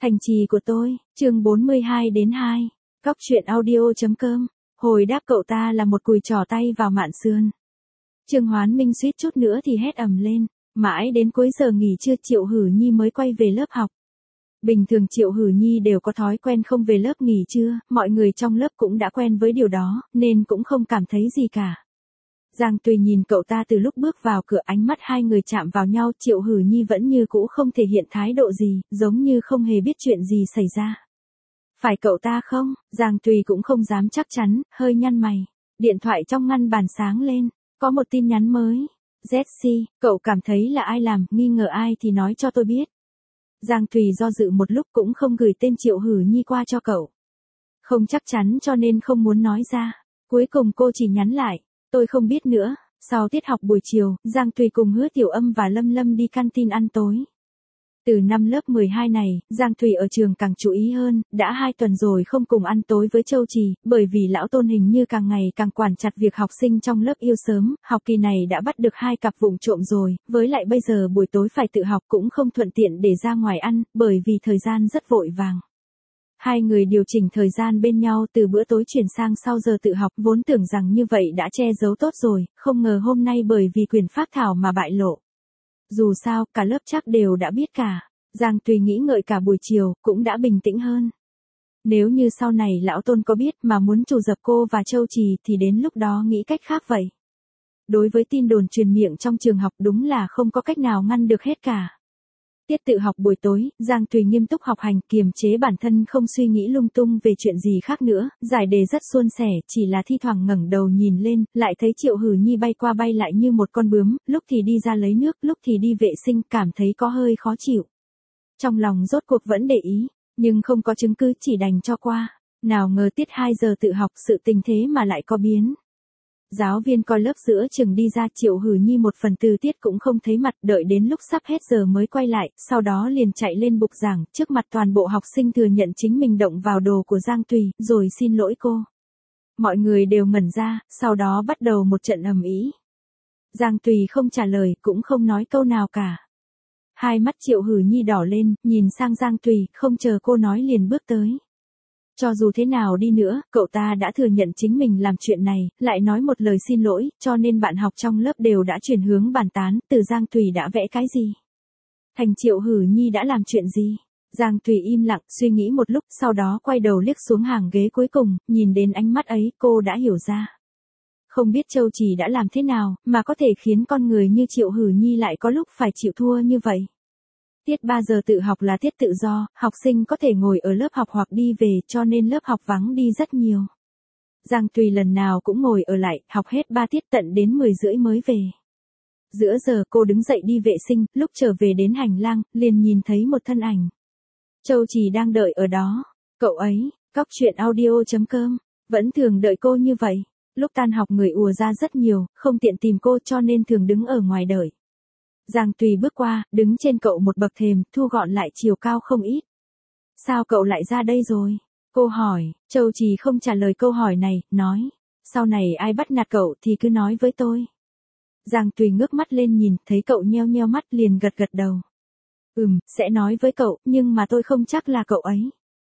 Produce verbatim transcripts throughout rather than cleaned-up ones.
Thành trì của tôi, chương bốn mươi hai đến hai. Cóc truyện audio.com. Hồi đáp cậu ta là một cùi trỏ tay vào mạn sườn. Trương Hoán Minh suýt chút nữa thì hét ầm lên. Mãi đến cuối giờ nghỉ trưa Triệu Hử Nhi mới quay về lớp học. Bình thường Triệu Hử Nhi đều có thói quen không về lớp nghỉ trưa, mọi người trong lớp cũng đã quen với điều đó, nên cũng không cảm thấy gì cả. Giang Tùy nhìn cậu ta từ lúc bước vào cửa, ánh mắt hai người chạm vào nhau, Triệu Hử Nhi vẫn như cũ không thể hiện thái độ gì, giống như không hề biết chuyện gì xảy ra. Phải cậu ta không? Giang Tùy cũng không dám chắc chắn, hơi nhăn mày. Điện thoại trong ngăn bàn sáng lên, có một tin nhắn mới. dét xê, cậu cảm thấy là ai làm, nghi ngờ ai thì nói cho tôi biết. Giang Tùy do dự một lúc cũng không gửi tên Triệu Hử Nhi qua cho cậu. Không chắc chắn cho nên không muốn nói ra. Cuối cùng cô chỉ nhắn lại. Tôi không biết nữa. Sau tiết học buổi chiều, Giang Tùy cùng Hứa Tiểu Âm và Lâm Lâm đi canteen ăn tối. Từ năm lớp mười hai này, Giang Tùy ở trường càng chú ý hơn, đã hai tuần rồi không cùng ăn tối với Châu Trì, bởi vì lão Tôn hình như càng ngày càng quản chặt việc học sinh trong lớp yêu sớm, học kỳ này đã bắt được hai cặp vụng trộm rồi, với lại bây giờ buổi tối phải tự học cũng không thuận tiện để ra ngoài ăn, bởi vì thời gian rất vội vàng. Hai người điều chỉnh thời gian bên nhau từ bữa tối chuyển sang sau giờ tự học, vốn tưởng rằng như vậy đã che giấu tốt rồi, không ngờ hôm nay bởi vì quyền phác thảo mà bại lộ. Dù sao, cả lớp chắc đều đã biết cả. Giang Tùy nghĩ ngợi cả buổi chiều, cũng đã bình tĩnh hơn. Nếu như sau này lão Tôn có biết mà muốn trù dập cô và Châu Trì thì đến lúc đó nghĩ cách khác vậy. Đối với tin đồn truyền miệng trong trường học đúng là không có cách nào ngăn được hết cả. Tiết tự học buổi tối, Giang Tùy nghiêm túc học hành, kiềm chế bản thân không suy nghĩ lung tung về chuyện gì khác nữa, giải đề rất suôn sẻ, chỉ là thi thoảng ngẩng đầu nhìn lên, lại thấy Triệu Hử Nhi bay qua bay lại như một con bướm, lúc thì đi ra lấy nước, lúc thì đi vệ sinh, cảm thấy có hơi khó chịu. Trong lòng rốt cuộc vẫn để ý, nhưng không có chứng cứ, chỉ đành cho qua. Nào ngờ tiết hai giờ tự học, sự tình thế mà lại có biến. Giáo viên coi lớp giữa trường đi ra, Triệu Hử Nhi một phần tư tiết cũng không thấy mặt, đợi đến lúc sắp hết giờ mới quay lại, sau đó liền chạy lên bục giảng, trước mặt toàn bộ học sinh thừa nhận chính mình động vào đồ của Giang Tùy, rồi xin lỗi cô. Mọi người đều ngẩn ra, sau đó bắt đầu một trận ầm ĩ. Giang Tùy không trả lời, cũng không nói câu nào cả. Hai mắt Triệu Hử Nhi đỏ lên, nhìn sang Giang Tùy, không chờ cô nói liền bước tới. Cho dù thế nào đi nữa, cậu ta đã thừa nhận chính mình làm chuyện này, lại nói một lời xin lỗi, cho nên bạn học trong lớp đều đã chuyển hướng bàn tán, từ Giang Tùy đã vẽ cái gì? Thành Triệu Hử Nhi đã làm chuyện gì? Giang Tùy im lặng, suy nghĩ một lúc, sau đó quay đầu liếc xuống hàng ghế cuối cùng, nhìn đến ánh mắt ấy, cô đã hiểu ra. Không biết Châu Trì đã làm thế nào, mà có thể khiến con người như Triệu Hử Nhi lại có lúc phải chịu thua như vậy. Tiết ba giờ tự học là tiết tự do, học sinh có thể ngồi ở lớp học hoặc đi về, cho nên lớp học vắng đi rất nhiều. Giang Tùy lần nào cũng ngồi ở lại, học hết ba tiết tận đến mười rưỡi mới về. Giữa giờ cô đứng dậy đi vệ sinh, lúc trở về đến hành lang, liền nhìn thấy một thân ảnh. Châu Trì đang đợi ở đó. Cậu ấy, cóc truyện audio.com, vẫn thường đợi cô như vậy. Lúc tan học người ùa ra rất nhiều, không tiện tìm cô cho nên thường đứng ở ngoài đợi. Giang Tùy bước qua, đứng trên cậu một bậc thềm, thu gọn lại chiều cao không ít. Sao cậu lại ra đây rồi? Cô hỏi. Châu Trì không trả lời câu hỏi này, nói. Sau này ai bắt nạt cậu thì cứ nói với tôi. Giang Tùy ngước mắt lên nhìn, thấy cậu nheo nheo mắt liền gật gật đầu. Ừm, sẽ nói với cậu, nhưng mà tôi không chắc là cậu ấy.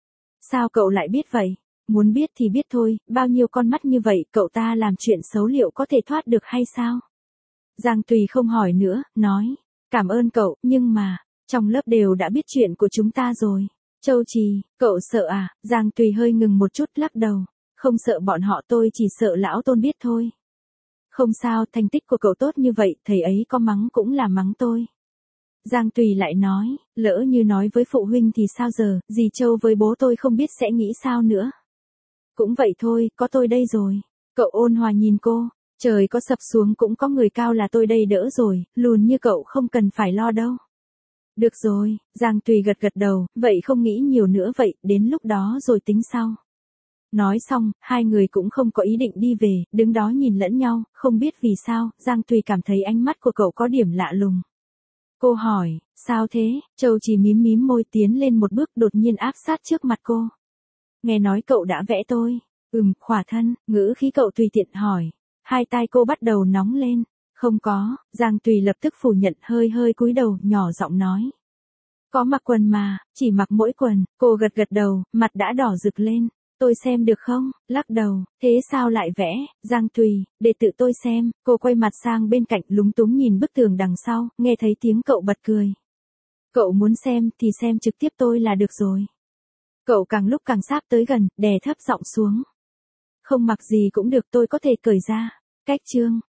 Sao cậu lại biết vậy? Muốn biết thì biết thôi, bao nhiêu con mắt như vậy, cậu ta làm chuyện xấu liệu có thể thoát được hay sao? Giang Tùy không hỏi nữa, nói. Cảm ơn cậu, nhưng mà, trong lớp đều đã biết chuyện của chúng ta rồi. Châu Trì, cậu sợ à? Giang Tùy hơi ngừng một chút, lắc đầu. Không sợ bọn họ, tôi chỉ sợ lão Tôn biết thôi. Không sao, thành tích của cậu tốt như vậy, thầy ấy có mắng cũng là mắng tôi. Giang Tùy lại nói, lỡ như nói với phụ huynh thì sao giờ, dì Châu với bố tôi không biết sẽ nghĩ sao nữa. Cũng vậy thôi, có tôi đây rồi. Cậu ôn hòa nhìn cô. Trời có sập xuống cũng có người cao là tôi đây đỡ rồi, lùn như cậu không cần phải lo đâu. Được rồi, Giang Tùy gật gật đầu, vậy không nghĩ nhiều nữa vậy, đến lúc đó rồi tính sau. Nói xong, hai người cũng không có ý định đi về, đứng đó nhìn lẫn nhau, không biết vì sao, Giang Tùy cảm thấy ánh mắt của cậu có điểm lạ lùng. Cô hỏi, sao thế? Châu Trì mím mím môi tiến lên một bước, đột nhiên áp sát trước mặt cô. Nghe nói cậu đã vẽ tôi. Ừm, khỏa thân, ngữ khí cậu tùy tiện hỏi. Hai tai cô bắt đầu nóng lên. Không có, Giang Tùy lập tức phủ nhận, hơi hơi cúi đầu, nhỏ giọng nói. Có mặc quần mà, chỉ mặc mỗi quần, cô gật gật đầu, mặt đã đỏ rực lên. Tôi xem được không? Lắc đầu, thế sao lại vẽ? Giang Tùy, để tự tôi xem. Cô quay mặt sang bên cạnh lúng túng nhìn bức tường đằng sau, nghe thấy tiếng cậu bật cười. Cậu muốn xem thì xem trực tiếp tôi là được rồi. Cậu càng lúc càng sáp tới gần, đè thấp giọng xuống. Không mặc gì cũng được, tôi có thể cởi ra. Cách chương.